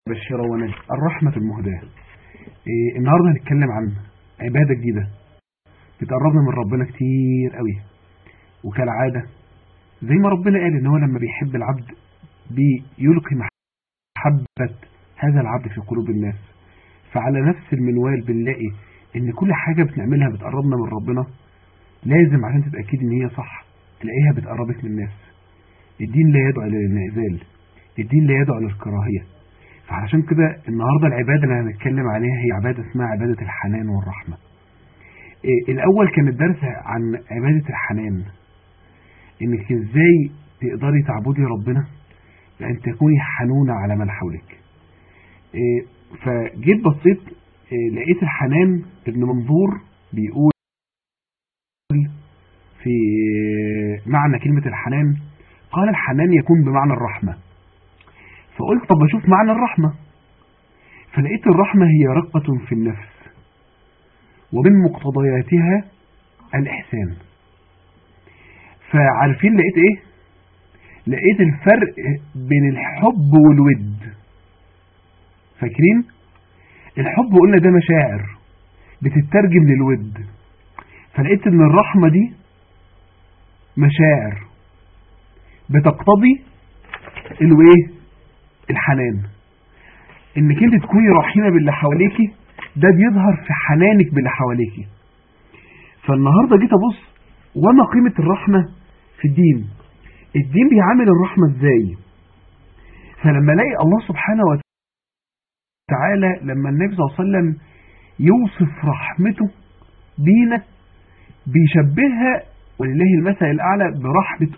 بشيرة ونذير الرحمة المهداة. النهاردة هنتكلم عن عبادة جديدة بتقربنا من ربنا كتير قوي، وكالعادة زي ما ربنا قال ان هو لما بيحب العبد بيلقي محبة هذا العبد في قلوب الناس. فعلى نفس المنوال بنلاقي ان كل حاجة بنعملها بتقربنا من ربنا لازم عشان تتأكد ان هي صح تلاقيها بتقربك من الناس. الدين لا يدعو للانعزال، الدين لا يدعو للكراهية. فعشان كده النهاردة العبادة اللي هنتكلم عليها هي عبادة اسمها عبادة الحنان والرحمة. الأول كان الدرس عن عبادة الحنان، إنك إزاي تقدري تعبدي ربنا لأن تكوني حنونة على من حولك. فجيت بصيت لقيت الحنان ابن منظور بيقول في معنى كلمة الحنان، قال الحنان يكون بمعنى الرحمة. فقلت طب أشوف معنى الرحمة، فلقيت الرحمة هي رقة في النفس ومن مقتضياتها الإحسان. فعارفين لقيت إيه؟ لقيت الفرق بين الحب والود. فاكرين؟ الحب قلنا ده مشاعر بتترجم للود، فلقيت إن الرحمة دي مشاعر بتقتضي الحنان. انك انت تكوني رحيمة باللي حواليكي ده بيظهر في حنانك باللي حواليكي. فالنهاردة جيت ابص وما قيمة الرحمة في الدين، الدين بيعامل الرحمة ازاي. فلما الاقي الله سبحانه وتعالى لما النبي صلى الله عليه وسلم يوصف رحمته بينا بيشبهها ولله المثل الاعلى برحمة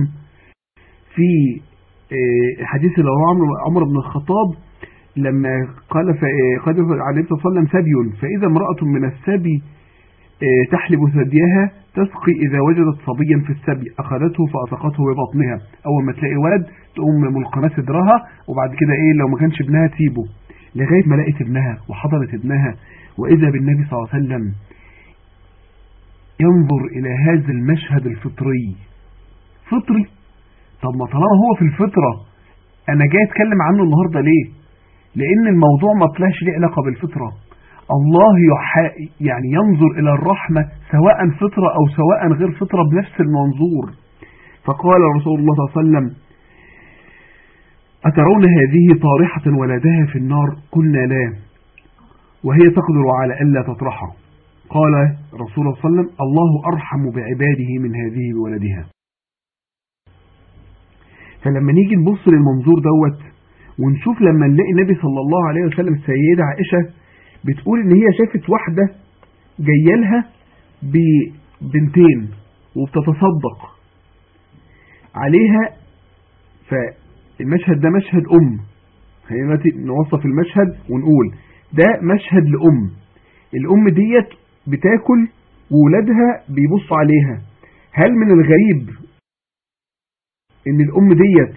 في الحديث اللي هو عمر بن الخطاب لما قال قد عليه الصلاة والسلام سبي، فإذا امرأة من السبي تحلب ثديها تسقي إذا وجدت صبيا في السبي أخذته فأسقته ببطنها. أول ما تلاقي ولد تقوم ملقمة صدرها، وبعد كده لو ما كانش ابنها تسيبه لغاية ما لقيت ابنها وحضرت ابنها. وإذا بالنبي صلى الله عليه وسلم ينظر إلى هذا المشهد الفطري. فطري؟ طب ما طالما هو في الفطرة أنا جاي أتكلم عنه النهاردة ليه؟ لأن الموضوع ما طلعش ليه علاقة بالفطرة. الله يعني ينظر إلى الرحمة سواء فطرة أو سواء غير فطرة بنفس المنظور. فقال رسول الله صلى الله عليه وسلم أترون هذه طارحة ولدها في النار؟ قلنا لا، وهي تقدر على ألا تطرحها. قال رسول الله صلى الله عليه وسلم الله أرحم بعباده من هذه بولدها. فلما نيجي نبص للمنظور دوت ونشوف لما نلاقي النبي صلى الله عليه وسلم السيدة عائشة بتقول ان هي شافت واحدة جايه لها ببنتين وبتتصدق عليها. فالمشهد ده مشهد خلينا نوصف المشهد ونقول ده مشهد الام ديت بتاكل وولادها بيبصوا عليها. هل من الغريب ان الام ديت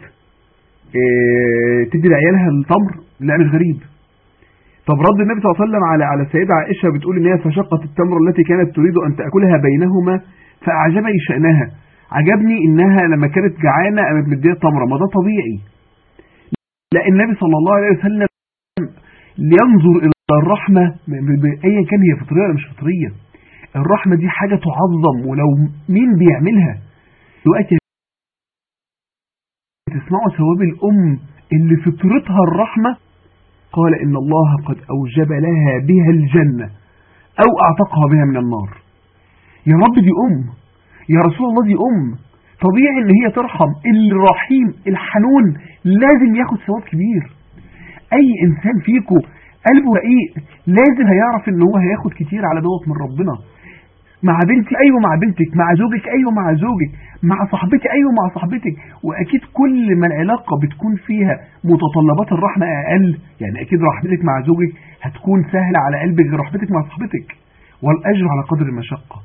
تدي لعيالها التمر؟ لا مش غريب. طب رد النبي صلى الله عليه وسلم على السيدة عائشة بتقول ان هي فشقت التمر التي كانت تريد ان تأكلها بينهما فأعجبني شأنها. عجبني انها لما كانت جعانة قامت مديها التمرة، ما ده طبيعي. لا النبي صلى الله عليه وسلم ينظر الى الرحمة ايا كان هي فطرية ولا مش فطرية. الرحمة دي حاجة تعظم، ولو مين بيعملها دلوقتي تسمعوا ثواب الأم اللي فطرتها الرحمة. قال إن الله قد أوجب لها بها الجنة أو أعتقها بها من النار. يا رب دي يا رسول الله دي طبيعي إن هي ترحم. الرحيم الحنون لازم ياخد ثواب كبير. أي إنسان فيكم قلبه رقيق لازم هيعرف إن هو هياخد كتير على دوت من ربنا. مع بنتي أيوة مع بنتك، مع زوجك أيوة مع زوجك، مع صاحبتي أيوة مع صاحبتك. وأكيد كل ما العلاقة بتكون فيها متطلبات الرحمة أقل، يعني أكيد رحمتك مع زوجك هتكون سهلة على قلبك غير رحمتك مع صاحبتك، والأجر على قدر المشقة.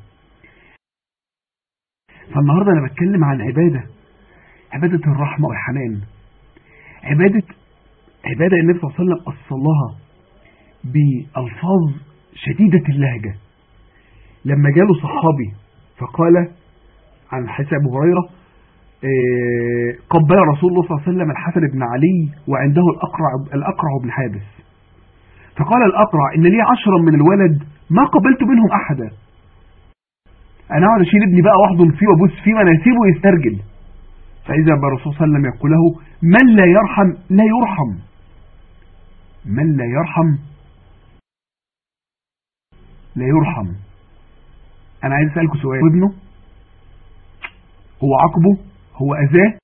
فالنهاردة أنا بتكلم عن عبادة الرحمة والحنان. عبادة النبي صلى الله عليه وسلم أصلها بألفاظ شديدة اللهجة. لما جاله صحابي فقال عن حديث أبو هريرة قبل رسول الله صلى الله عليه وسلم الحسن بن علي وعنده الأقرع بن حابس، فقال الأقرع إن لي 10 من الولد ما قبلت منهم أحدا، أنا أقعد أشيل ابني بقى واحضن فيه وابوس فيه وأنا أسيبه يسترجل. فإذا بالرسول صلى الله عليه وسلم يقول له من لا يرحم لا يرحم، من لا يرحم لا يرحم. أنا عايز أسألكم سؤال، ابنه هو عاقبه، هو أذاه،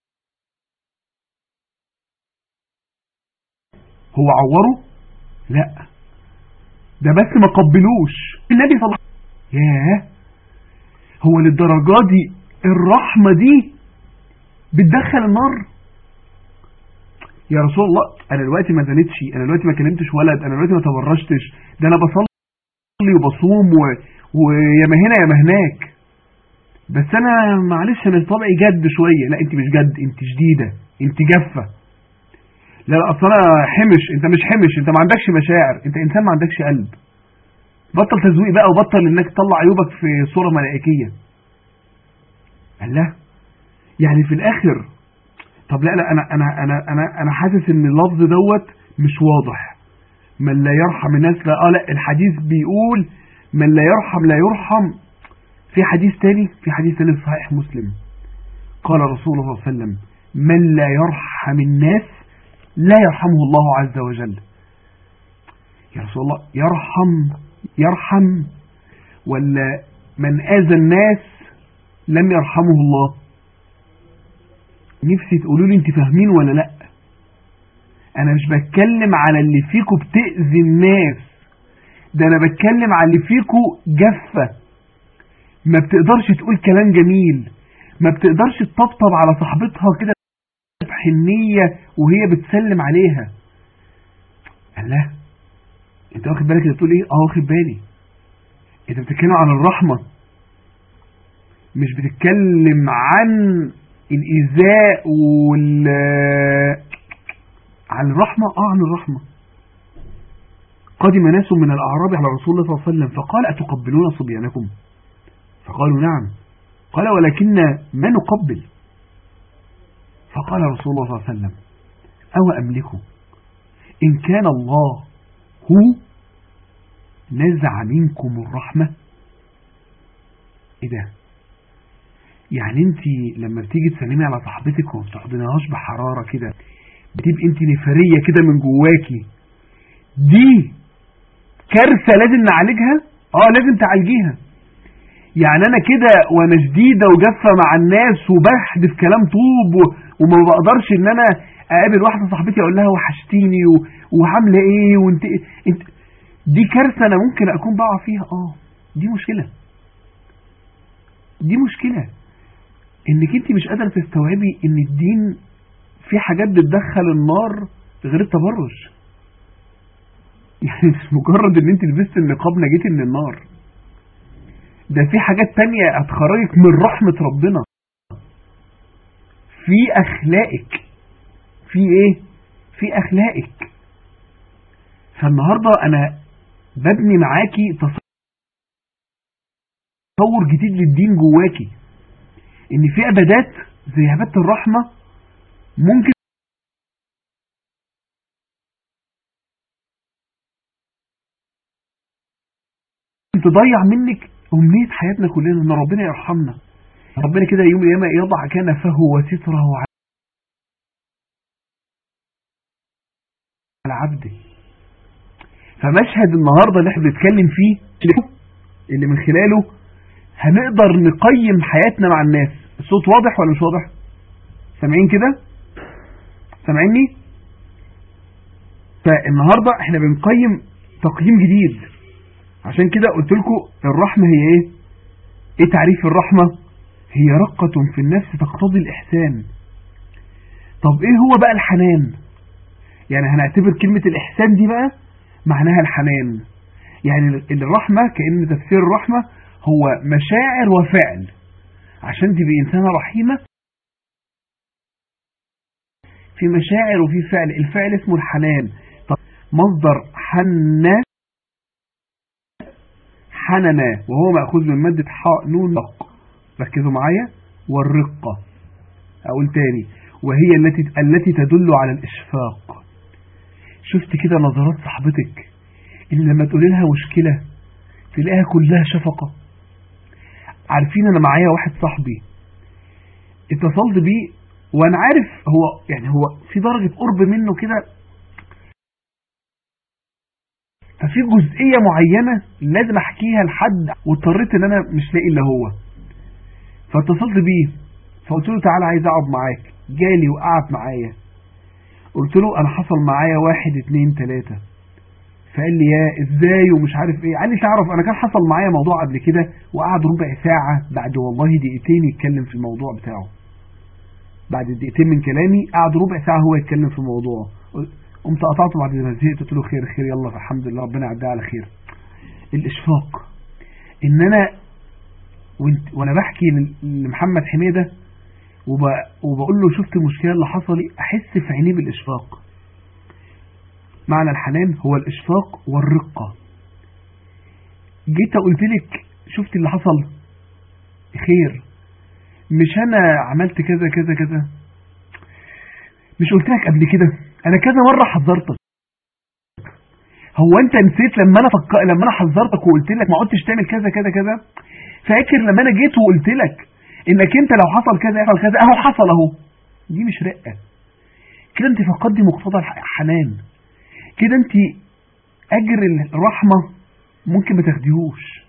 هو عوره؟ لا، ده بس ما قبلوش. النبي صلى الله عليه وسلم ياه، هو للدرجة دي الرحمة دي بتدخل النار؟ يا رسول الله أنا دلوقتي ما زنتش، أنا دلوقتي ما كلمتش ولد، أنا دلوقتي ما تبرجتش، ده أنا بصلي وبصوم ويا هنا يا هناك، بس أنا معلش أنا طبعي جد شوية. لا أنت مش جد، أنت شديدة، أنت جافة. لا أصل أنا حمش، أنت مش حمش، أنت ما عندكش مشاعر، أنت إنسان ما عندكش قلب. بطل تزويق بقى، وبطل إنك تطلع عيوبك في صورة ملائكية. الله، يعني في الآخر طب لا أنا حاسس إن اللفظ دوت مش واضح. من لا يرحم الناس لا الحديث بيقول من لا يرحم لا يرحم. في حديث تاني في صحيح مسلم قال رسول الله صلى الله عليه وسلم من لا يرحم الناس لا يرحمه الله عز وجل. يا رسول الله، يرحم ولا من آذى الناس لم يرحمه الله؟ نفسي تقولوا لي انت فاهمين ولا لا. انا مش بتكلم على اللي فيكم بتأذي الناس، ده انا بتكلم على اللي فيكم جافة، ما بتقدرش تقول كلام جميل، ما بتقدرش تطبطب على صاحبتها كده بحنية وهي بتسلم عليها. الله، انت واخد بالك انت بتقول ايه؟ واخد بالي. انت بتتكلم عن الرحمة، مش بتتكلم عن الإيذاء عن الرحمة. عن الرحمة. قدم ناس من الأعراب على رسول الله صلى الله عليه وسلم فقال أتقبلون صبيانكم؟ فقالوا نعم. قال ولكن ما نقبل؟ فقال رسول الله صلى الله عليه وسلم أو أملكه إن كان الله هو نزع منكم الرحمة. إيه ده؟ يعني انت لما بتيجي تسلمي على صاحبتك وما بتحضنهاش بحرارة كده، بتبقي انت نفرية كده من جواكي، دي كارثة لازم نعالجها. لازم تعالجيها. يعني انا كده وانا شديدة وجافة مع الناس وبحدف كلام طوب وما بقدرش ان انا اقابل واحدة صاحبتي اقول لها وحشتيني وعاملة ايه وانت دي كارثة انا ممكن اكون بقع فيها. دي مشكلة، دي مشكلة انك انت مش قادرة تستوعبي ان الدين في حاجات بتدخل النار غير التبرج. يعني مش مجرد ان انت لبست النقاب نجيتي من النار، ده في حاجات تانية هتخرجك من رحمة ربنا. في اخلاقك، في ايه؟ في اخلاقك. فالنهاردة انا ببني معاكي تصور جديد للدين جواكي، ان في عبادات زي عبادة الرحمة ممكن تضيع منك أمنية حياتنا كلنا، ان ربنا يرحمنا. ربنا كده يوم القيامة يضع كنفه وستره على عبده. فمشهد النهاردة اللي احنا بنتكلم فيه اللي من خلاله هنقدر نقيم حياتنا مع الناس. الصوت واضح ولا مش واضح؟ سامعين كده؟ سامعيني؟ فالنهاردة احنا بنقيم تقييم جديد. عشان كده قلت لكم الرحمة هي ايه؟ ايه تعريف الرحمة؟ هي رقة في النفس تقتضي الإحسان. طب ايه هو بقى الحنان؟ يعني هنعتبر كلمة الإحسان دي بقى معناها الحنان. يعني الرحمة كأن تفسير الرحمة هو مشاعر وفعل. عشان تبقى إنسانة رحيمة في مشاعر وفي فعل. الفعل اسمه الحنان. طب مصدر حننا وهو مأخوذ من مادة حاء نون رق. ركزوا معايا. والرقة اقول تاني، وهي التي تدل على الاشفاق. شفت كده نظرات صاحبتك اللي لما تقول لها مشكلة تلاقيها كلها شفقة؟ عارفين انا معايا واحد صاحبي اتصلت بيه وانا عارف هو في درجة قرب منه كده، ففي جزئية معينة لازم احكيها لحد، واضطريت ان انا مش لاقي الا هو، فاتصلت بيه فقلت له تعالى عايز اقعد معاك. جالي وقعد معايا، قلت له انا حصل معايا 1 2 3. فقال لي يا ازاي ومش عارف ايه. قال لي تعرف انا كان حصل معايا موضوع قبل كده، وقعد ربع ساعة بعد والله دقيقتين يتكلم في الموضوع بتاعه. بعد دقيقتين من كلامي قعد ربع ساعة هو يتكلم في الموضوع. قمت قطعته بعد ما زهقت، قلت له خير خير يلا فالحمد لله ربنا يعديها على خير. الاشفاق ان انا وانا بحكي لمحمد حميدة وبقول له شفت المشكلة اللي حصلي، احس في عينيه بالاشفاق. معنى الحنان هو الاشفاق والرقة. جيت قلت لك شفت اللي حصل خير، مش انا عملت كذا كذا كذا، مش قلت لك قبل كده انا كذا مرة حذرتك؟ هو انت نسيت لما انا حذرتك وقلت لك ما عدتش تعمل كذا كذا كذا؟ فاكر لما انا جيت وقلت لك انك انت لو حصل كذا يحصل كذا؟ اهو حصل اهو. دي مش رقة، كده انت فقدتي مقتضى الحنان، كده انت اجر الرحمة ممكن ما تاخديهوش.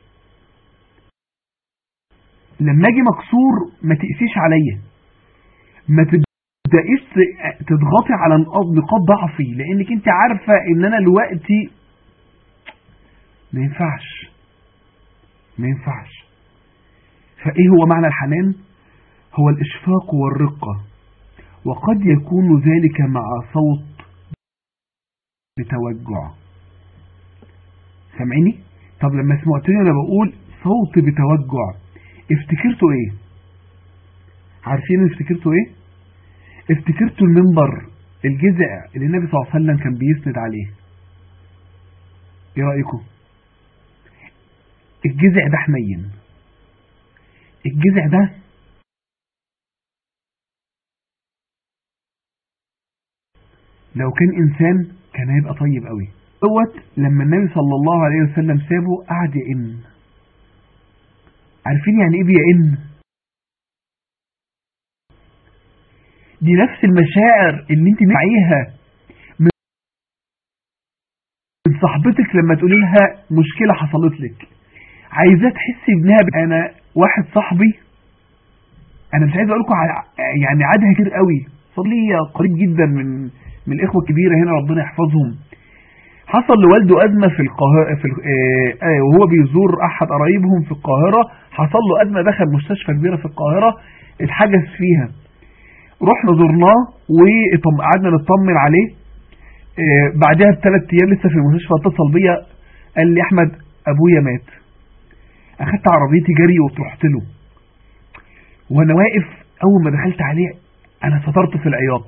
لما اجي مكسور ما تقسيش عليا، ما تبدأيش تضغطي على نقاط ضعفي، لانك انت عارفة ان انا دلوقتي ما ينفعش. فايه هو معنى الحنان؟ هو الاشفاق والرقة، وقد يكون ذلك مع صوت بتوجع. سامعيني؟ طب لما سمعتني انا بقول صوت بتوجع افتكرتوا ايه؟ عارفين افتكرتوا ايه؟ افتكرتوا المنبر، الجذع اللي النبي صلى الله عليه وسلم كان بيسند عليه. ايه رأيكم؟ الجذع ده حنين، الجذع ده لو كان انسان كان هيبقى طيب قوي. لما النبي صلى الله عليه وسلم سابه قعد يئن. عارفين يعني ايه بيئن؟ دي نفس المشاعر اللي انت معيها من صاحبتك لما تقولي لها مشكلة حصلت لك، عايزاه تحسي ابنها. انا واحد صاحبي انا مش عايز اقول لكم يعني عادها كتير قوي، صلي قريب جدا من الاخوه الكبيره هنا ربنا يحفظهم. حصل لوالده ازمه في القاهره وهو بيزور احد قرايبهم في القاهره، حصل له ازمه، دخل مستشفى كبيره في القاهره اتحجز فيها. رحنا زرناه وقعدنا نطمن عليه. بعدها ب3 ايام لسه في المستشفى اتصل بيا قال لي احمد ابويا مات. اخدت عربيتي جري ورحت له، وانا واقف اول ما دخلت عليه انا سطرت في العياط،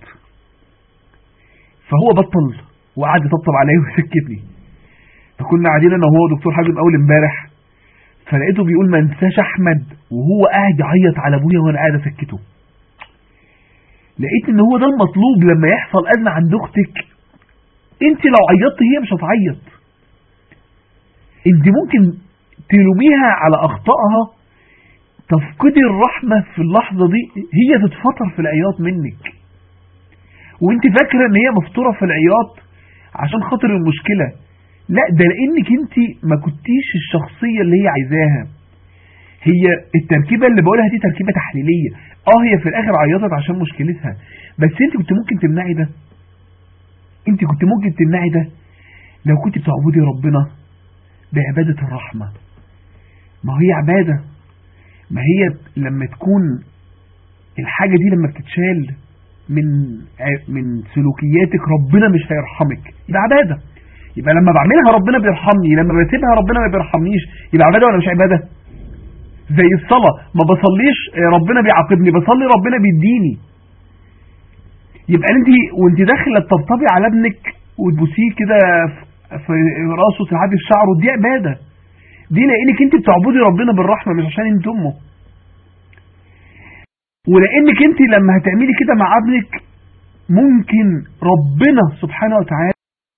فهو بطل وقعد يطبطب عليا ويسكتني. فكنا قاعدين انا وهو دكتور حازم اول امبارح، فلقيته بيقول ما انساش احمد وهو قاعد يعيط على ابويا وانا قاعد اسكته. لقيت ان هو ده المطلوب لما يحصل ازمه عند اختك. انت لو عيطت هي مش هتعيط، انت ممكن تلوميها على اخطائها، تفقدي الرحمة في اللحظة دي، هي تتفطر في العياط منك وانت فاكرة ان هي مفطورة في العياط عشان خاطر المشكلة. لا، ده لانك انت ما كنتيش الشخصية اللي هي عايزاها. هي التركيبة اللي بقولها دي تركيبة تحليلية. هي في الاخر عيطت عشان مشكلتها، بس انت كنت ممكن تمنعي ده. انت كنت ممكن تمنعي ده لو كنت بتعبدي ربنا بعبادة الرحمة. ما هي عبادة، ما هي لما تكون الحاجة دي لما بتتشال من سلوكياتك ربنا مش هيرحمك، يبقى عبادة. يبقى لما بعملها ربنا بيرحمني، لما بسيبها ربنا ما بيرحمنيش، يبقى عبادة ولا مش عبادة؟ زي الصلاة، ما بصليش ربنا بيعاقبني، بصلي ربنا بيديني. يبقى انت وانت داخله تطبطبي على ابنك وتبوسيه كده في راسه تلعبي في شعره، دي عبادة. دي لانك انت بتعبدي ربنا بالرحمة مش عشان انت امه. ولانك انت لما هتعملي كده مع ابنك ممكن ربنا سبحانه وتعالى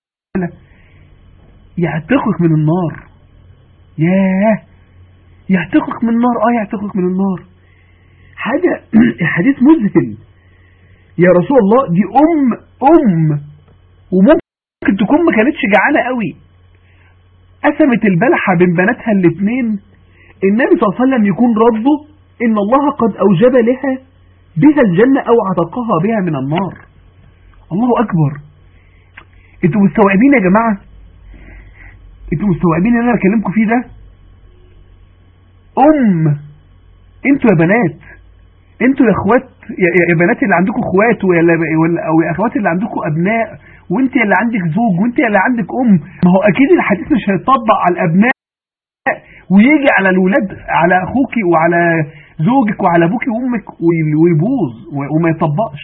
يعتقك من النار. ياه، يعتقك من النار. يعتقك من النار. حاجة حديث مذهل. يا رسول الله دي ام وممكن تكون ما كانتش جعانة قوي، قسمت البلحة بين بناتها الاثنين. النبي صلى الله عليه وسلم يكون رده ان الله قد اوجب لها بها الجنة او عتقها بها من النار. الله اكبر. انتوا مستوعبين يا جماعة؟ انتوا مستوعبين اللي انا بكلمكم فيه ده؟ انتوا يا بنات، انتوا يا اخوات، يا بنات اللي عندكم اخوات او يا اخوات اللي عندكم ابناء، وانت اللي عندك زوج، وانت اللي عندك ما هو اكيد الحديث مش هيطبق على الابناء ويجي على الولاد، على اخوك وعلى زوجك وعلى ابوك وامك ويبوظ وما يطبقش.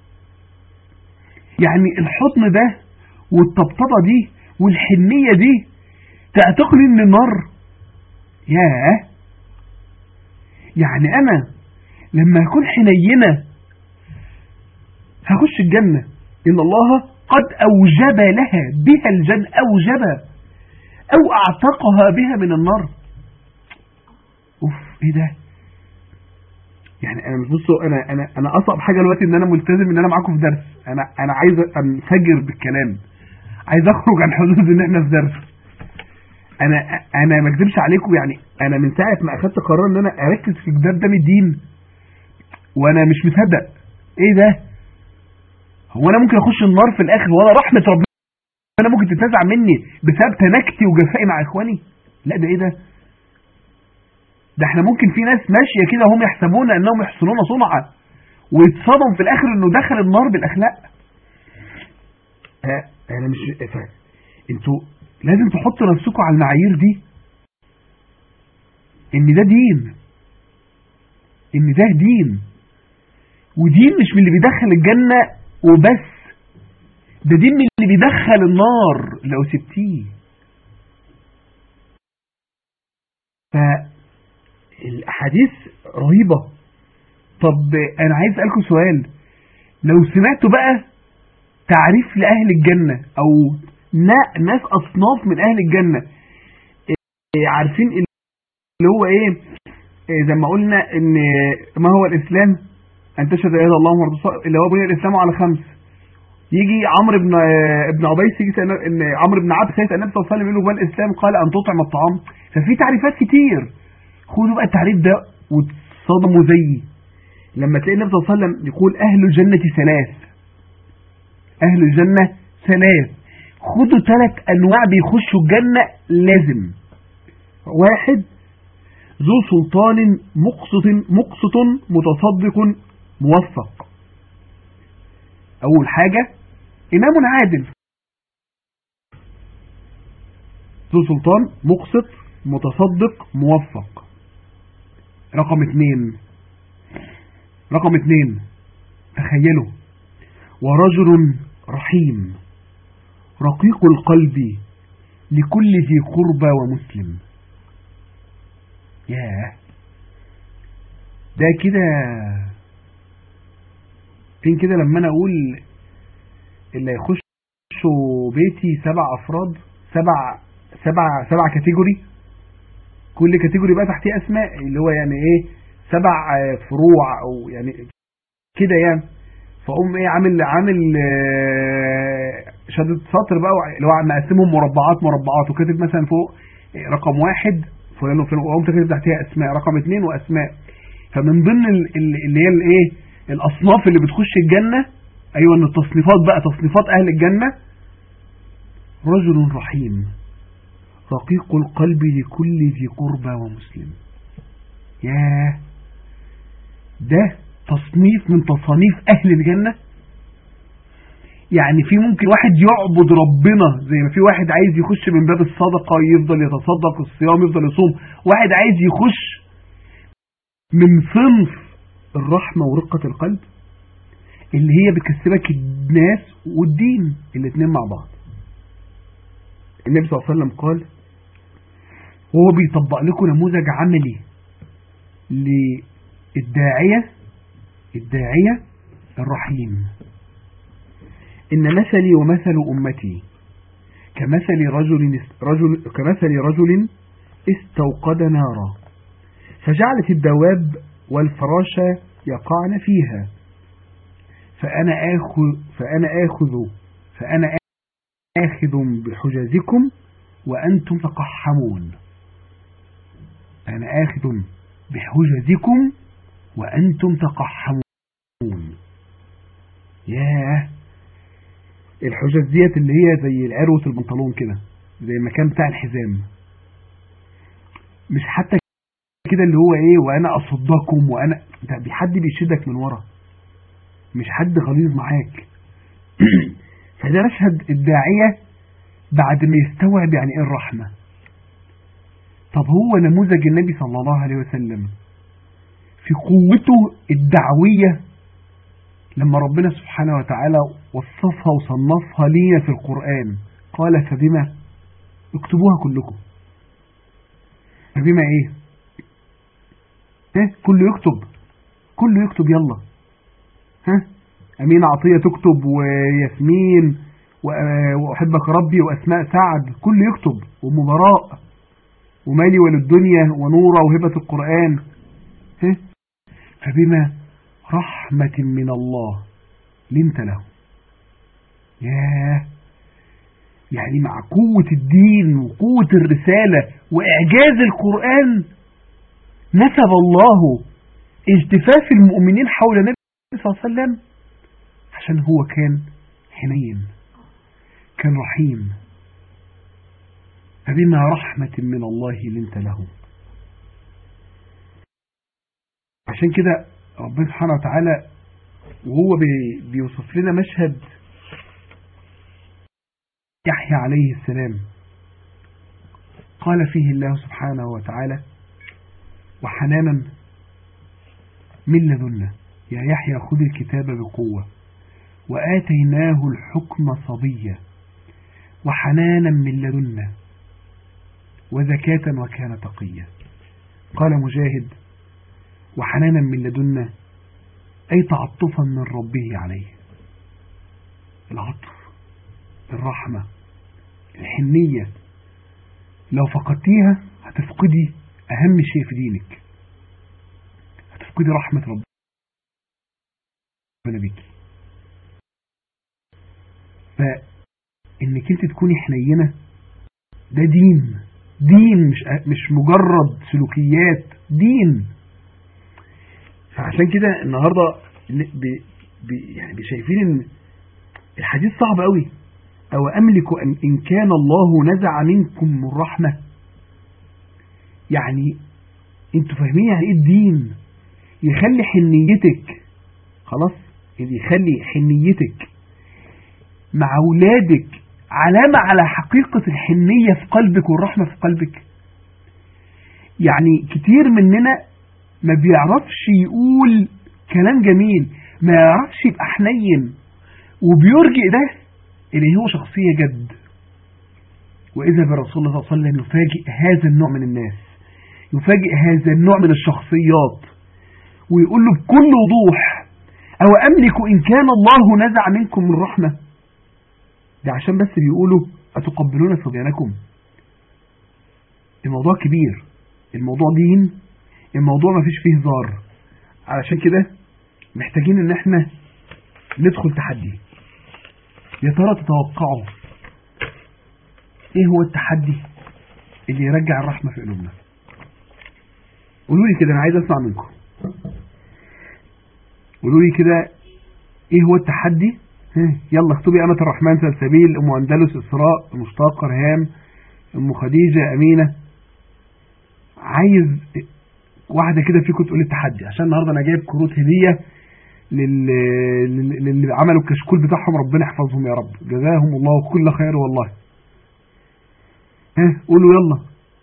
يعني الحضن ده والطبطبه دي والحنيه دي تعتقني من النار. ياه، يعني انا لما اكون حنينه هخش الجنه. ان الله قد اوجب لها بها الجنه، اوجب او اعتقها بها من النار. ايه ده؟ يعني انا مش، بصوا انا اصعب حاجه دلوقتي ان انا ملتزم ان انا معاكم في درس. انا عايز انفجر بالكلام، عايز اخرج عن حدود ان احنا في درس. انا ما اكذبش عليكم، يعني انا من ساعه ما اخدت قرار ان انا اركز في كتاب ده من الدين وانا مش مصدق. ايه ده؟ هو انا ممكن اخش النار في الاخر ولا رحمه ربنا انا ممكن تتنازع مني بسبب تنكتي وجفائي مع اخواني؟ لا، ده ايه ده؟ ده احنا ممكن في ناس ماشيه كده هم يحسبون انهم يحسنون صنعا ويتصدم في الاخر انه دخل النار بالاخلاق. انا مش انتوا لازم تحطوا نفسكم على المعايير دي، ان ده دين، ان ده دين، ودين مش من اللي بيدخل الجنة وبس، ده دين من اللي بيدخل النار لو سبتيه. فالحديث رهيبة. طب انا عايز اسألكم سؤال، لو سمعتوا بقى تعريف لأهل الجنة او ناس اصناف من اهل الجنة، عارفين اللي هو ايه؟ زي ما قلنا ان ما هو الاسلام؟ ان تشهد لا اله الا الله محمد رسول الله، اللي هو بني الاسلام على 5. يجي عمرو بن عبيس، يجي ان عمرو بن عبس سيد النبي صلى الله عليه وسلم يقول له ما الاسلام؟ قال ان تطعم الطعام. ففي تعريفات كتير. خدوا بقى التعريف ده وتصدموا زيي لما تلاقي النبي صلى الله عليه وسلم يقول اهل الجنة 3. اهل الجنة 3. خدوا 3 انواع بيخشوا الجنة لازم. 1 ذو سلطان مقسط متصدق موفق. اول حاجة امام عادل، ذو سلطان مقسط متصدق موفق. رقم 2 تخيلوا، ورجل رحيم رقيق القلب لكل ذي قربى ومسلم. ياه، ده كده فين كده لما انا اقول اللي يخشوا بيتي 7 افراد، 7 كاتيجوري، كل كاتيجوري بقى تحتيه اسماء، اللي هو يعني ايه 7 فروع او يعني كده يعني. فاقوم ايه عامل شهادة سطر بقى اللي هو مقسمهم مربعات وكاتب مثلا فوق رقم 1 فلان وفلان، وقمت كاتب تحتها اسماء، رقم 2 واسماء. فمن ضمن اللي هي الايه الاصناف اللي بتخش الجنة، ايوه ان التصنيفات بقى تصنيفات اهل الجنة: رجل رحيم رقيق القلب لكل ذي قربى ومسلم. ياه، ده تصنيف من تصانيف اهل الجنة. يعني في ممكن واحد يعبد ربنا زي ما في واحد عايز يخش من باب الصدقة يفضل يتصدق، الصيام يفضل يصوم، واحد عايز يخش من صنف الرحمة ورقة القلب اللي هي بتكسبك الناس والدين الاثنين مع بعض. النبي صلى الله عليه وسلم قال وهو بيطبق لكم نموذج عملي للداعية الداعية الرحيم. إن مثلي ومثل أمتي كمثل رجل استوقد نارا فجعلت الدواب والفراش يقعن فيها فأنا آخذ بحجازكم وأنتم تقحمون. أنا آخذ بحجازكم وأنتم تقحمون. ياه، الحجاز ديت اللي هي زي العروة البنطلون كده، زي المكان بتاع الحزام، مش حتى كده اللي هو ايه وانا اصدكم وانا ده حد بيشدك من ورا، مش حد غليظ معاك. فده مشهد الداعية بعد ما يستوعب يعني ايه الرحمة. طب هو نموذج النبي صلى الله عليه وسلم في قوته الدعوية لما ربنا سبحانه وتعالى وصفها وصنفها لينا في القرآن، قال فبما اكتبوها كلكم. فبما ايه؟ كله يكتب يلا. أمين عطية تكتب، وياسمين، وأحبك ربي، وأسماء سعد، كله يكتب، ومبراء، ومالي وللدنيا، ونورة، وهبة القرآن. فبما رحمة من الله لنت له. ياه، يعني مع قوة الدين وقوة الرسالة وإعجاز القرآن نسب الله التفاف المؤمنين حول النبي صلى الله عليه وسلم عشان هو كان حنين، كان رحيم. فبما رحمة من الله لنت له. عشان كده ربنا سبحانه وتعالى وهو بيوصف لنا مشهد يحيى عليه السلام قال فيه الله سبحانه وتعالى وحنانا من لدنا يا يحيى خذ الكتاب بقوة وآتيناه الحكم صبيا وحنانا من لدنا وزكاة وكان تقيا. قال مجاهد وحنانا من لدنا أي تعطفا من ربه عليه. العطف، الرحمة، الحنية، لو فقدتيها هتفقدي أهم شيء في دينك، هتفقدي رحمة ربنا بك. فإنك انت تكوني حنينة ده دين مش مجرد سلوكيات، دين. فعشان كده النهاردة يعني شايفين ان الحديث صعب قوي. او املك ان كان الله نزع منكم من رحمة، يعني انتوا فاهمين يعني ايه الدين يخلي حنيتك، خلاص اللي يخلي حنيتك مع اولادك علامة على حقيقة الحنية في قلبك والرحمة في قلبك. يعني كتير مننا ما بيعرفش يقول كلام جميل، ما يعرفش يبقى حنين، وبيرجئ ده اللي هو شخصية جد. وإذا برسول الله صلى الله عليه وسلم يفاجئ هذا النوع من الناس، يفاجئ هذا النوع من الشخصيات ويقول له بكل وضوح أو أملك إن كان الله نزع منكم من رحمة. ده عشان بس بيقولوا أتقبلون صبيانكم. الموضوع كبير، الموضوع دين، الموضوع ما فيش فيه هزار. علشان كده محتاجين ان احنا ندخل تحدي. يا ترى تتوقعوا ايه هو التحدي اللي يرجع الرحمة في قلوبنا؟ قولوا لي كده، انا عايز اسمع منكم. قولوا لي كده ايه هو التحدي. يلا اكتبي أمة الرحمن، سلسبيل، ام اندلس، اسراء، مشتاق، رهام، ام خديجة، امينة. عايز واحدة كده فيكم تقول التحدي، عشان النهاردة انا جايب كروت هدية للي عملوا الكشكول بتاعهم، ربنا يحفظهم يا رب، جزاهم الله كل خير والله. قولوا يلا.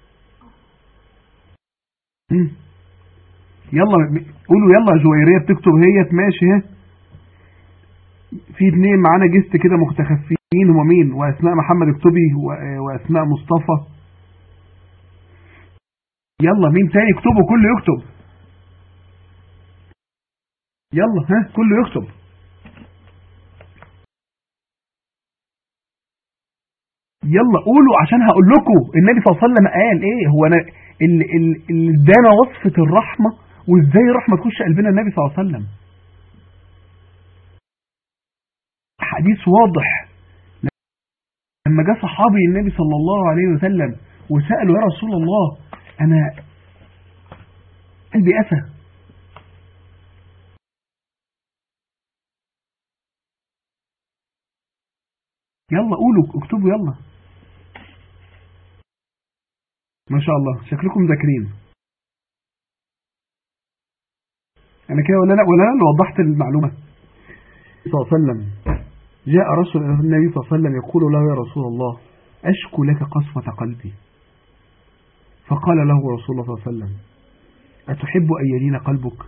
يلا قولوا يلا. جويرية بتكتب هي ماشي. في اتنين معانا جست كده مختخفين، هما مين؟ واسماء محمد اكتبي، واسماء مصطفى. يلا مين تاني؟ اكتبوا، كله يكتب. يلا ها كله يكتب. يلا قولوا عشان هقول لكم النبي صلى الله عليه وسلم قال ايه. هو انا اللي ادانا وصفة الرحمة وازاي الرحمة تخش قلبنا النبي صلى الله عليه وسلم. حديث واضح. لما جاء صحابي النبي صلى الله عليه وسلم وسألوا يا رسول الله انا قلبي أسى، يلا قولوا اكتبوا يلا. ما شاء الله شكلكم ذاكرين. انا كده ولا انا اللي وضحت المعلومة. صلى الله عليه وسلم جاء رسول النبي صلى الله عليه وسلم يقول له يا رسول الله أشكو لك قسوة قلبي. فقال له رسول الله صلى الله عليه وسلم أتحب أن يلين قلبك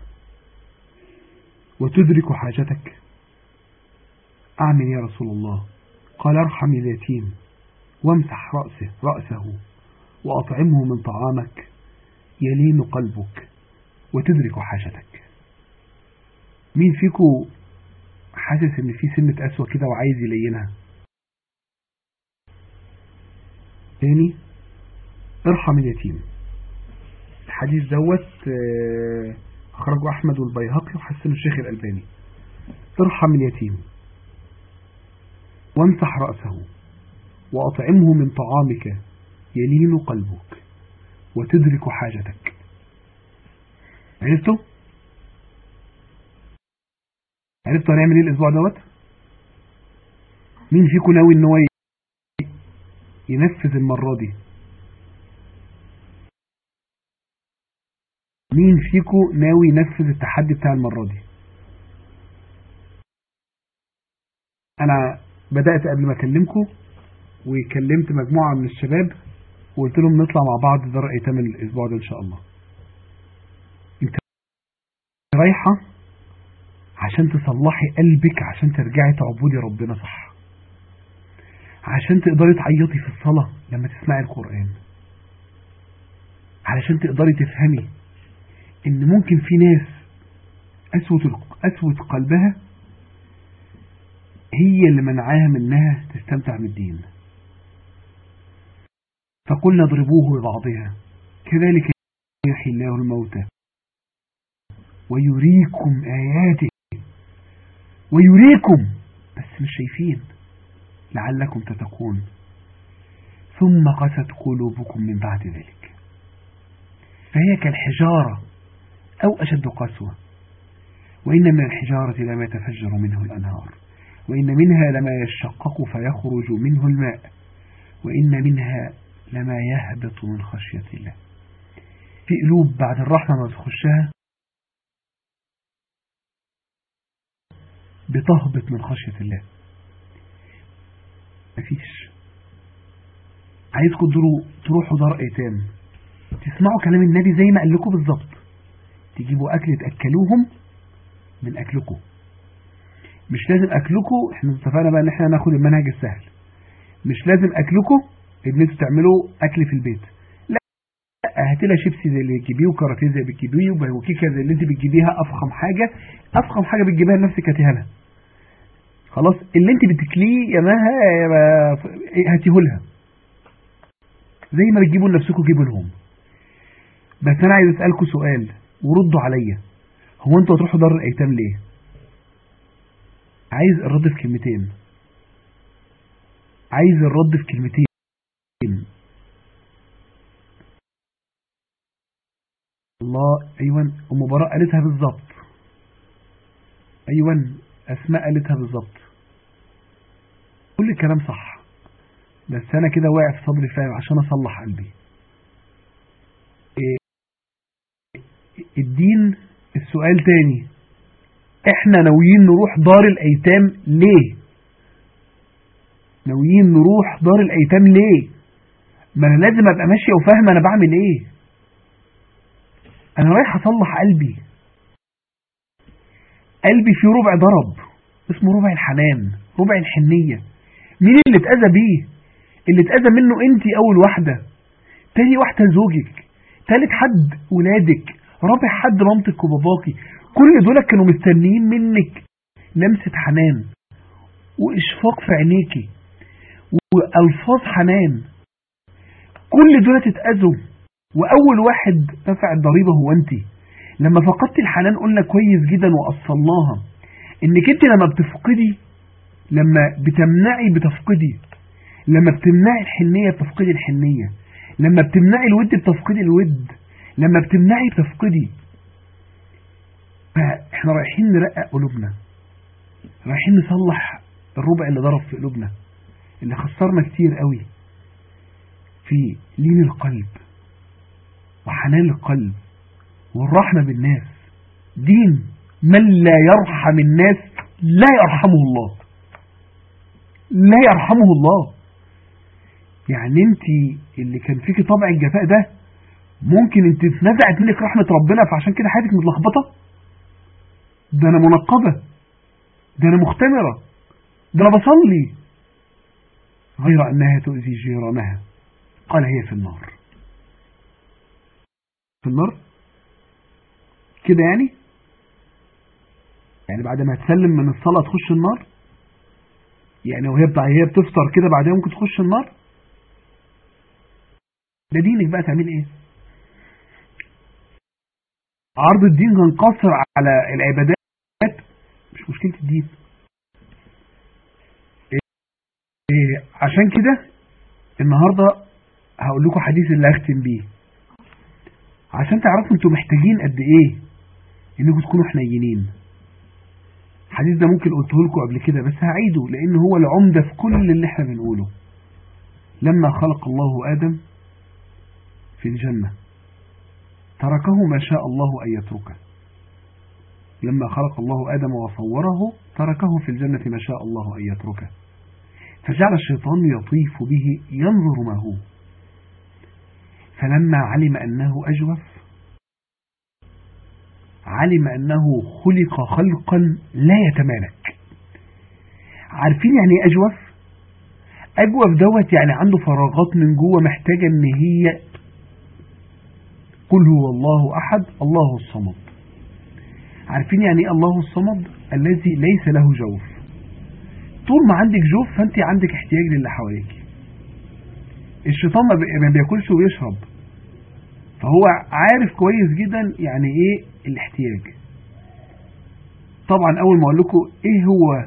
وتدرك حاجتك؟ أعمل يا رسول الله. قال ارحم اليتيم وامسح رأسه وأطعمه من طعامك يلين قلبك وتدرك حاجتك. مين فيكم حاسس ان في سنة قسوة كده وعايز يلينها؟ تاني ارحم اليتيم. الحديث دوت اخرجه احمد والبيهقي وحسنه الشيخ الألباني. ارحم اليتيم وامسح رأسه وأطعمه من طعامك يلين قلبك وتدرك حاجتك. عرفتوا هنعمل ايه الاسبوع دوت؟ مين فيكم ناوي ان هو ينفذ المرة دي؟ مين فيكم ناوي ينفذ التحدي بتاع المرة دي؟ انا بدأت قبل ما اكلمكم وكلمت مجموعة من الشباب وقلت لهم نطلع مع بعض دار ايتام الاسبوع ده ان شاء الله. انت رايحة عشان تصلحي قلبك عشان ترجعي تعبدي ربنا صح، عشان تقدري تعيطي في الصلاة لما تسمعي القرآن، علشان تقدري تفهمي ان ممكن في ناس قسوة قلبها هي اللي منعاها منها تستمتع بالدين. فقلنا اضربوه ببعضها كذلك يحيي الله الموتى ويريكم آياته ويريكم بس مش شايفين لعلكم تتقون ثم قست قلوبكم من بعد ذلك فهي كالحجارة أو أشد قسوة وإن من الحجارة لما يتفجر منه الأنهار وإن منها لما يشقق فيخرج منه الماء وإن منها لما يهبط من خشية الله. في قلوب بعد الرحمة ما تخشها بتهبط من خشية الله. مفيش. عايزكم تروحوا دار ايتام تسمعوا كلام النبي زي ما قال لكم بالظبط، تجيبوا اكل تاكلوهم من اكلكم. مش لازم اكلكم، احنا اتفقنا بقى ان احنا ناخد المنهج السهل، مش لازم اكلكم ان انتوا تعملوا اكل في البيت، لا هاتي لها شيبسي زي اللي بتجيبيه وكاراتيه زي اللي بتجيبيه وكيكه زي اللي انت بتجيبيها، افخم حاجه بتجيبها لنفسك هاتيها لها. خلاص اللي انت بتاكليه يا ماها هاتيه لها زي ما بتجيبوا لنفسكم جيبوا لهم. بس انا عايز اسالكم سؤال وردوا عليا، هو انتوا هتروحوا دار الايتام ليه؟ عايز الرد في كلمتين، عايز الرد في كلمتين. الله ايوه ام براء قالتها بالظبط، ايوه اسماء قالتها بالظبط، كل الكلام صح، بس انا كده واقع في صدري فاهم عشان اصلح قلبي. الدين السؤال تاني، احنا ناويين نروح دار الايتام ليه؟ ناويين نروح دار الايتام ليه؟ ما انا لازم ابقى ماشيه وفاهمه انا بعمل ايه. انا رايح اصلح قلبي فيه ربع ضرب اسمه ربع الحنان، ربع الحنيه. مين اللي اتاذى بيه؟ اللي اتاذى منه انت اول واحده، تاني واحده زوجك، تالت حد ولادك، رابع حد مامتك وباباكي، كل دول كانوا مستنيين منك لمسة حنان وإشفاق في عينيكي وألفاظ حنان. كل دول تتأذوا، وأول واحد دفع الضريبة هو أنت. لما فقدت الحنان قلنا كويس جدا وأصلناها إنك أنت لما بتفقدي، لما بتمنعي بتفقدي، لما بتمنعي الحنية بتفقدي الحنية، لما بتمنعي الود بتفقدي الود، لما بتمنعي بتفقدي. فإحنا رايحين نرقق قلوبنا، رايحين نصلح الربع اللي ضرب في قلوبنا، اللي خسرنا كتير قوي في لين القلب وحنان القلب والرحمة بالناس. دين من لا يرحم الناس لا يرحمه الله، لا يرحمه الله. يعني انت اللي كان فيك طبع الجفاء ده ممكن انت اتنزعت منك رحمة ربنا، فعشان كده حياتك متلخبطة. ده انا منقبة، ده انا مختمرة، ده انا بصلي، غير انها تؤذي جيرانها. قال هي في النار. في النار كده يعني بعد ما تسلم من الصلاة تخش النار؟ يعني وهي بتفطر كده بعدها ممكن تخش النار؟ ده دينك بقى تعمل ايه؟ عرض الدين ينقصر على العبادات مش مشكلة الدين. عشان كده النهاردة هقول لكم حديث اللي هختم بيه عشان تعرفوا انتوا محتاجين قد ايه انكم تكونوا حنينين. الحديث ده ممكن قلته لكم قبل كده بس هعيده لان هو العمدة في كل اللي احنا بنقوله. لما خلق الله آدم في الجنة تركه ما شاء الله أن يتركه. لما خلق الله آدم وصوره تركه في الجنة ما شاء الله أن يتركه، فجعل الشيطان يطيف به ينظر ما هو. فلما علم أنه أجوف علم أنه خلق خلقا لا يتمالك. عارفين يعني ايه أجوف؟ أجوف دوت يعني عنده فراغات من جوه محتاجة ان هي قل هو الله أحد الله الصمد. عارفين يعني ايه الله الصمد؟ الذي ليس له جوف. طول ما عندك جوف فانت عندك احتياج للي حواليك. الشيطان ما بياكلش ويشرب، فهو عارف كويس جدا يعني ايه الاحتياج. طبعا اول ما اقول لكم ايه هو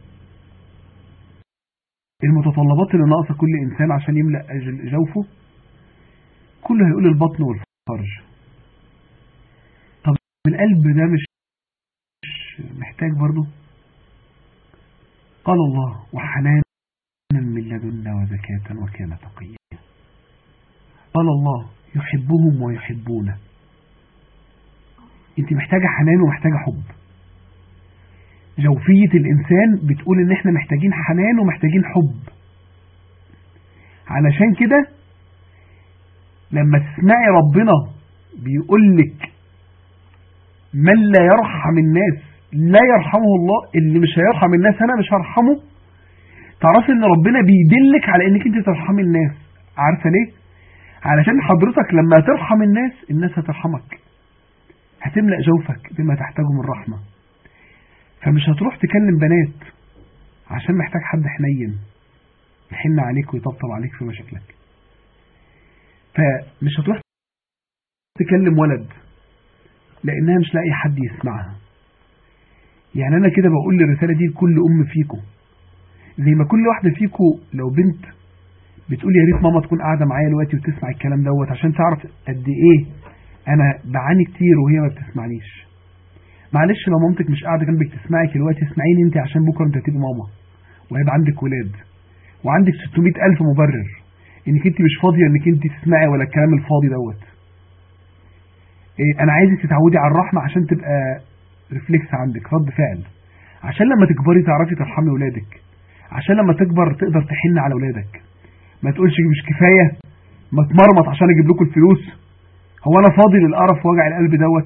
المتطلبات اللي ناقصه كل انسان عشان يملأ جوفه، كله هيقول البطن والفرج. طب القلب ده مش محتاج برضو؟ قال الله وحنانا من لدنا وزكاة وكان تقيا. قال الله يحبهم ويحبونه. انت محتاجة حنان ومحتاجة حب. جوفية الإنسان بتقول إن إحنا محتاجين حنان ومحتاجين حب. علشان كده لما تسمعي ربنا بيقولك من لا يرحم الناس لا يرحمه الله، اللي مش هيرحم الناس أنا مش هرحمه، تعرفي إن ربنا بيدلك على إنك أنت ترحمي الناس. عارفة ليه؟ علشان حضرتك لما ترحم الناس هترحمك، هتملأ جوفك بما تحتاجه من رحمة. فمش هتروح تكلم بنات عشان محتاج حد حنين يحن عليك ويطبطب عليك في مشاكلك. فمش هتروح تكلم ولد لأنها مش لاقي حد يسمعها. يعني أنا كده بقول الرسالة دي لكل أم فيكم، زي ما كل واحدة فيكم لو بنت بتقول يا ريت ماما تكون قاعدة معايا دلوقتي وتسمع الكلام دوت عشان تعرف قد إيه أنا بعاني كتير وهي ما بتسمعنيش. معلش لو مامتك مش قاعدة جنبك تسمعك دلوقتي، اسمعيني انت عشان بكرة انت هتبقى ماما وهيبقى عندك ولاد وعندك 600,000 مبرر انك انت مش فاضية انك انت تسمعي ولا الكلام الفاضي دوت. انا عايزك تتعودي على الرحمة عشان تبقى ريفلكس عندك، رد فعل، عشان لما تكبري تعرفي ترحمي ولادك، عشان لما تكبر تقدر تحن على ولادك. ما تقولش مش كفاية ما تمرمط عشان اجيب لكم الفلوس، هو انا فاضي للقرف ووجع القلب دوت؟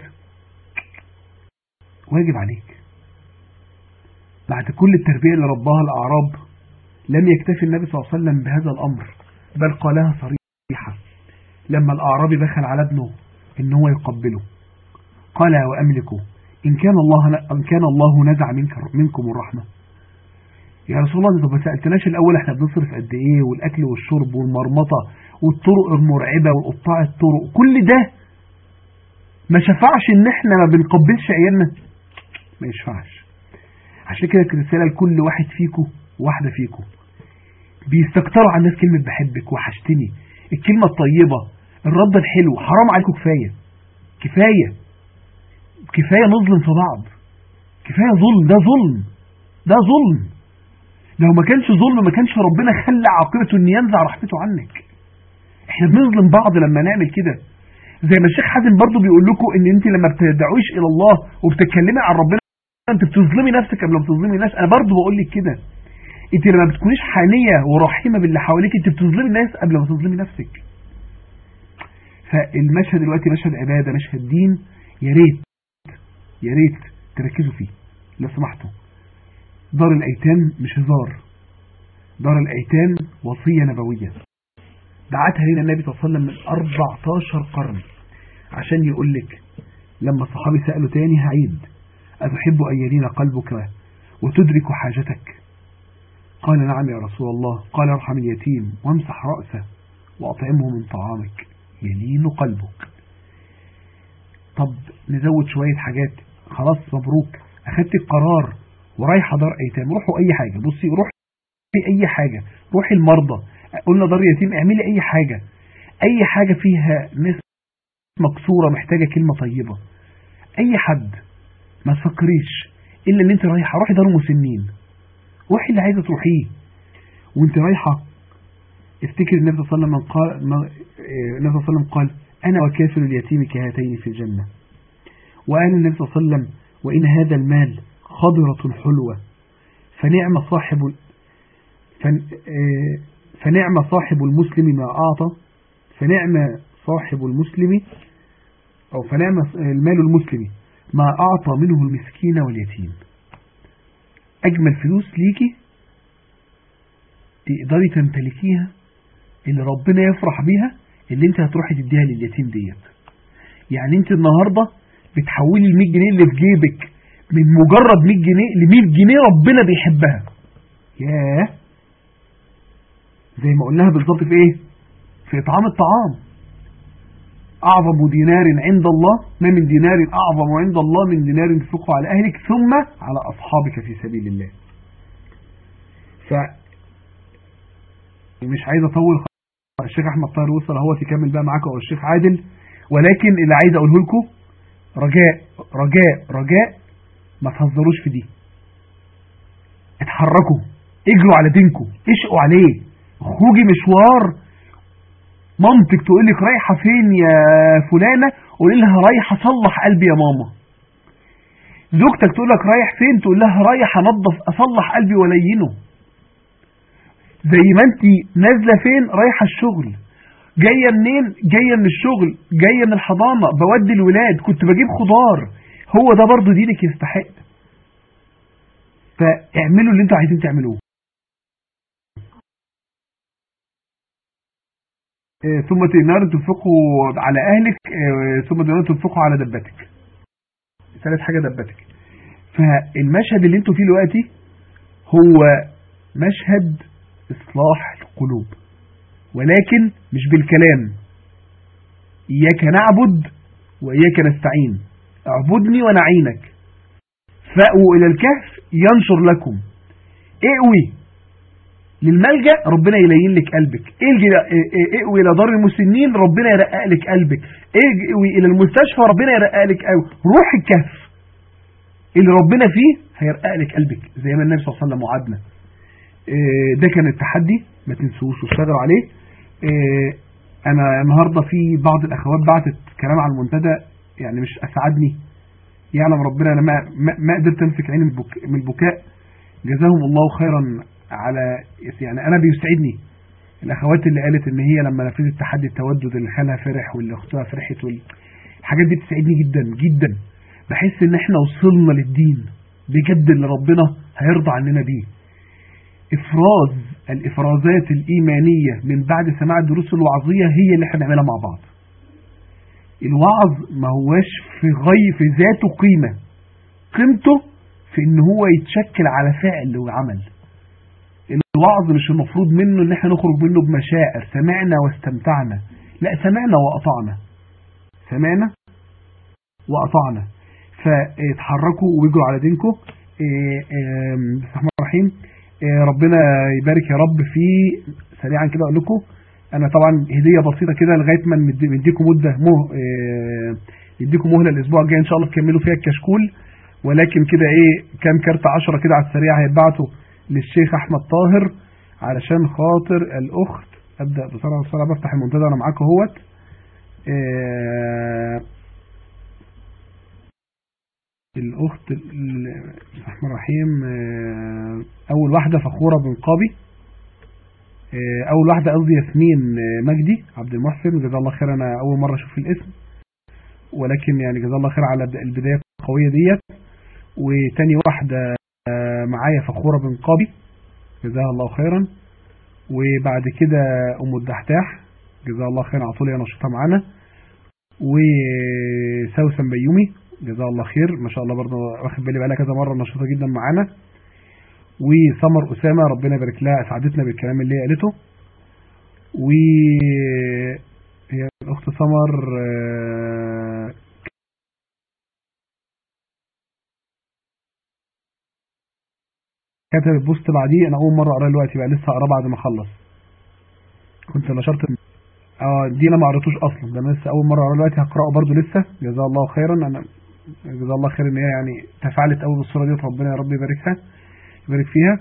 واجب عليك. بعد كل التربية اللي رباها الأعراب لم يكتفي النبي صلى الله عليه وسلم بهذا الأمر، بل قالها صريحة لما الأعرابي دخل على ابنه إن هو يقبله. قال وأملك إن كان الله نزع منكم الرحمة. يا رسول الله، طب ما سألتناش الأول احنا بنصرف قد ايه، والأكل والشرب والمرمطة والطرق المرعبة وقطاع الطرق، كل ده ما شفعش ان احنا ما بنقبلش عيالنا؟ ما يشفعش. عشان كده رسالة لكل واحد فيكم واحدة فيكم بيستكتروا على الناس كلمة بحبك وحشتني، الكلمة الطيبة، الرد الحلو. حرام عليكم، كفاية نظلم في بعض، كفاية ظلم. ده ظلم. لو ما كانش ظلم ما كانش ربنا خلى عاقبته ان ينزع رحمته عنك. احنا بنظلم بعض لما نعمل كده. زي ما الشيخ حازم برضو بيقول لكم ان انت لما بتدعوش الى الله وبتتكلمي عن ربنا انت بتظلمي نفسك قبل ما بتظلمي الناس. انا برضو بقول لك كده، انت لما بتكونيش حانية ورحيمة باللي حواليك انت بتظلمي الناس قبل ما تظلمي نفسك. فالمشهد دلوقتي مشهد عبادة، مشهد دين. يا ريت تركزوا فيه لو سمحتوا. دار الأيتام مش هزار، دار الأيتام وصية نبوية دعتها لنا النبي صلى الله عليه وسلم من 14 قرن، عشان يقول لك لما الصحابي سألوا تاني هعيد: أتحب أن يلين قلبك وتدرك حاجتك؟ قال: نعم يا رسول الله. قال: ارحم اليتيم وامسح رأسه وأطعمه من طعامك يلين قلبك. طب نزود شوية حاجات. خلاص مبروك، أخدت القرار ورايحة دار أيتام. روحوا أي حاجة، بصي روحي أي حاجة، روحي المرضى، قلنا دار يتيم، اعملي أي حاجة فيها ناس مكسورة محتاجة كلمة طيبة. أي حد، ما تفكريش إلا إن أنت رايحة. روحي دار مسنين، روحي اللي عايزة تروحيه. وأنت رايحة افتكر النبي صلى الله عليه وسلم قال: أنا وكافل اليتيم كهاتين في الجنة. وقال النبي صلى الله عليه وسلم: وإن هذا المال خضرة حلوة فنعم صاحب المسلم ما أعطى، فنعم المال المسلم ما أعطى منه المسكين واليتيم. أجمل فلوس ليكي تقدري تمتلكيها اللي ربنا يفرح بيها، اللي انت هتروحي تديها لليتيم ديت. يعني انت النهاردة بتحولي ال 100 جنيه اللي في جيبك من مجرد 100 جنيه ل 100 جنيه ربنا بيحبها. ياه، زي ما قلناها بالظبط في ايه؟ في إطعام الطعام. أعظم دينار عند الله، ما من دينار أعظم عند الله من دينار تنفقه على أهلك ثم على أصحابك في سبيل الله. مش عايز أطول، الشيخ أحمد طاهر وصل هو تكمل بقى معاكم أو الشيخ عادل، ولكن اللي عايز أقوله لكم رجاء ما تهزروش في دي. اتحركوا، اجروا على دينكم، اشقوا عليه، خروجي مشوار. مامتك تقول لك رايحة فين يا فلانة، قولي لها رايحة اصلح قلبي يا ماما. زوجتك تقول لك رايح فين، تقول لها رايح انظف اصلح قلبي ولينه. زي ما انت نازله فين، رايحه الشغل، جايه منين، جايه من الشغل، جايه من الحضانه، بودي الولاد، كنت بجيب خضار. هو ده برضو دينك يستحق. فاعملوا اللي انتوا عايزين تعملوه. ثم دينار تنفقوا على اهلك، ثم دينار تنفقوا على دبتك. ثالث حاجه دبتك. فالمشهد اللي انتوا فيه دلوقتي هو مشهد إصلاح القلوب، ولكن مش بالكلام. إياك نعبد وإياك نستعين، اعبدني وانا اعينك. فأووا إلى الكهف ينشر لكم. اقوي للملجأ ربنا يلين لك قلبك، اقوي إلى دار المسنين ربنا يرقق لك قلبك، اقوي إلى المستشفى ربنا يرقق لك قلبك. روح الكهف اللي ربنا فيه هيرقق لك قلبك زي ما النبي صلى الله عليه وسلم وعدنا. ده كان التحدي، ما تنسوش واشتغلوا عليه. انا النهارده في بعض الاخوات بعتت كلام على المنتدى يعني مش اسعدني، يعلم ربنا انا ما قدرت امسك عيني من البكاء. جزاهم الله خيرا على يعني انا بيسعدني الاخوات اللي قالت ان هي لما نفذت تحدي التودد اللي خالها فرح واللي اختها فرحت الحاجات دي بتسعدني جدا جدا. بحس ان احنا وصلنا للدين بجد اللي ربنا هيرضى عننا بيه. الافرازات الايمانيه من بعد سماع الدروس الوعظيه هي اللي احنا بنعملها مع بعض. الوعظ ما هوش في ذاته قيمه، قيمته في ان هو يتشكل على فعل وعمل. الوعظ مش المفروض منه ان احنا نخرج منه بمشاعر سمعنا واستمتعنا، لا، سمعنا وأطعنا، سمعنا وأطعنا. فاتحركوا ويجروا على دينكم. بسم الله الرحمن الرحيم. ربنا يبارك يا رب. في سريعا كده اقول لكم، انا طبعا هديه بسيطه كده لغايه ما نديكم مده نديكم مهله الاسبوع الجاي ان شاء الله تكملوا فيها الكشكول، ولكن كده كام كارت 10 كده على السريع هيتبعتوا للشيخ احمد طاهر علشان خاطر الاخت. ابدا بسرعه بفتح المنتدى انا معاكم اهوت. الاخت بسم الله الرحمن الرحيم. اول واحده فخوره بنقابي، اول واحده قصدي ياسمين مجدي عبد المحسن، جزاه الله خير. انا اول مره اشوف الاسم، ولكن يعني جزاه الله خير على البدايه القويه ديت. وتاني واحده معايا فخوره بنقابي، جزاها الله خيرا. وبعد كده ام الدحداح، جزاها الله خير على طول يا نشيطه معانا. وسوسن بيومي، جزاها الله خير ما شاء الله، برضه واخد بالي بقالها كذا مره نشيطه جدا معانا. وسمر اسامه، ربنا يبارك لها، اسعدتنا بالكلام اللي هي قالته. وهي الاخت سمر كتبت البوست بعديه، انا اول مره اقراه دلوقتي بقى، لسه اقراه بعد ما اخلص. كنت نشرت دي انا ما قريتوش اصلا، ده انا لسه اول مره اقراه دلوقتي، هقراه برضه لسه. جزاه الله خيرا. انا جزاه الله خير ان هي يعني تفاعلت قوي بالصوره دي، ربنا يا رب يباركها يبارك فيها.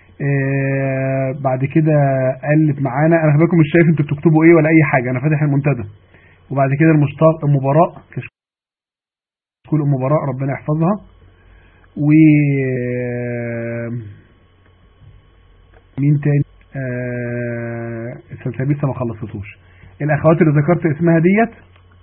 بعد كده قالت معانا، انا بالكم مش شايف انتوا بتكتبوا ايه ولا اي حاجه، انا فاتح المنتدى. وبعد كده المشتاق ام براء، كشكول ام براء ربنا يحفظها. و مين تاني؟ السلسبيل لسه ما خلصتوش. الاخوات اللي ذكرت اسمها ديت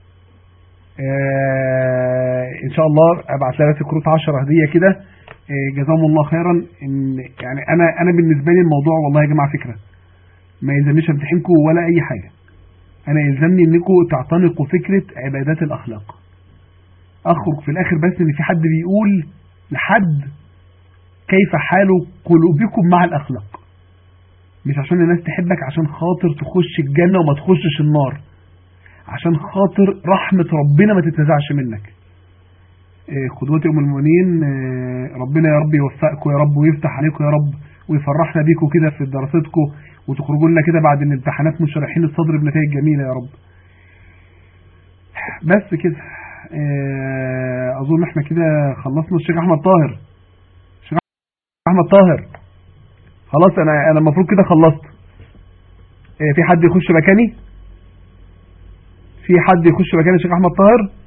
ان شاء الله ابعت لها بس كروت 10 هديه كده، جزاهم الله خيرا. ان يعني انا بالنسبه لي الموضوع والله يا جماعه فكره، ما يلزمنيش امتحنكم ولا اي حاجه، انا يلزمني انكم تعتنقوا فكره عبادات الاخلاق. اخرج في الاخر بس ان في حد بيقول لحد كيف حال قلوبكم مع الاخلاق، مش عشان الناس تحبك عشان خاطر تخش الجنه وما تخشش النار، عشان خاطر رحمه ربنا ما تتنزعش منك. قدوتي ام المؤمنين، ربنا يا رب يوفقكم يا رب ويفتح عليكم يا رب ويفرحنا بيكم كده في دراستكم، وتخرجوا لنا كده بعد الامتحانات منشرحين الصدر بنتائج جميله يا رب. بس كده اظن احنا كده خلصنا. الشيخ احمد طاهر، الشيخ احمد طاهر خلاص، انا المفروض كده خلصت. في حد يخش مكاني؟ في حد يخش مكاني الشيخ احمد طاهر؟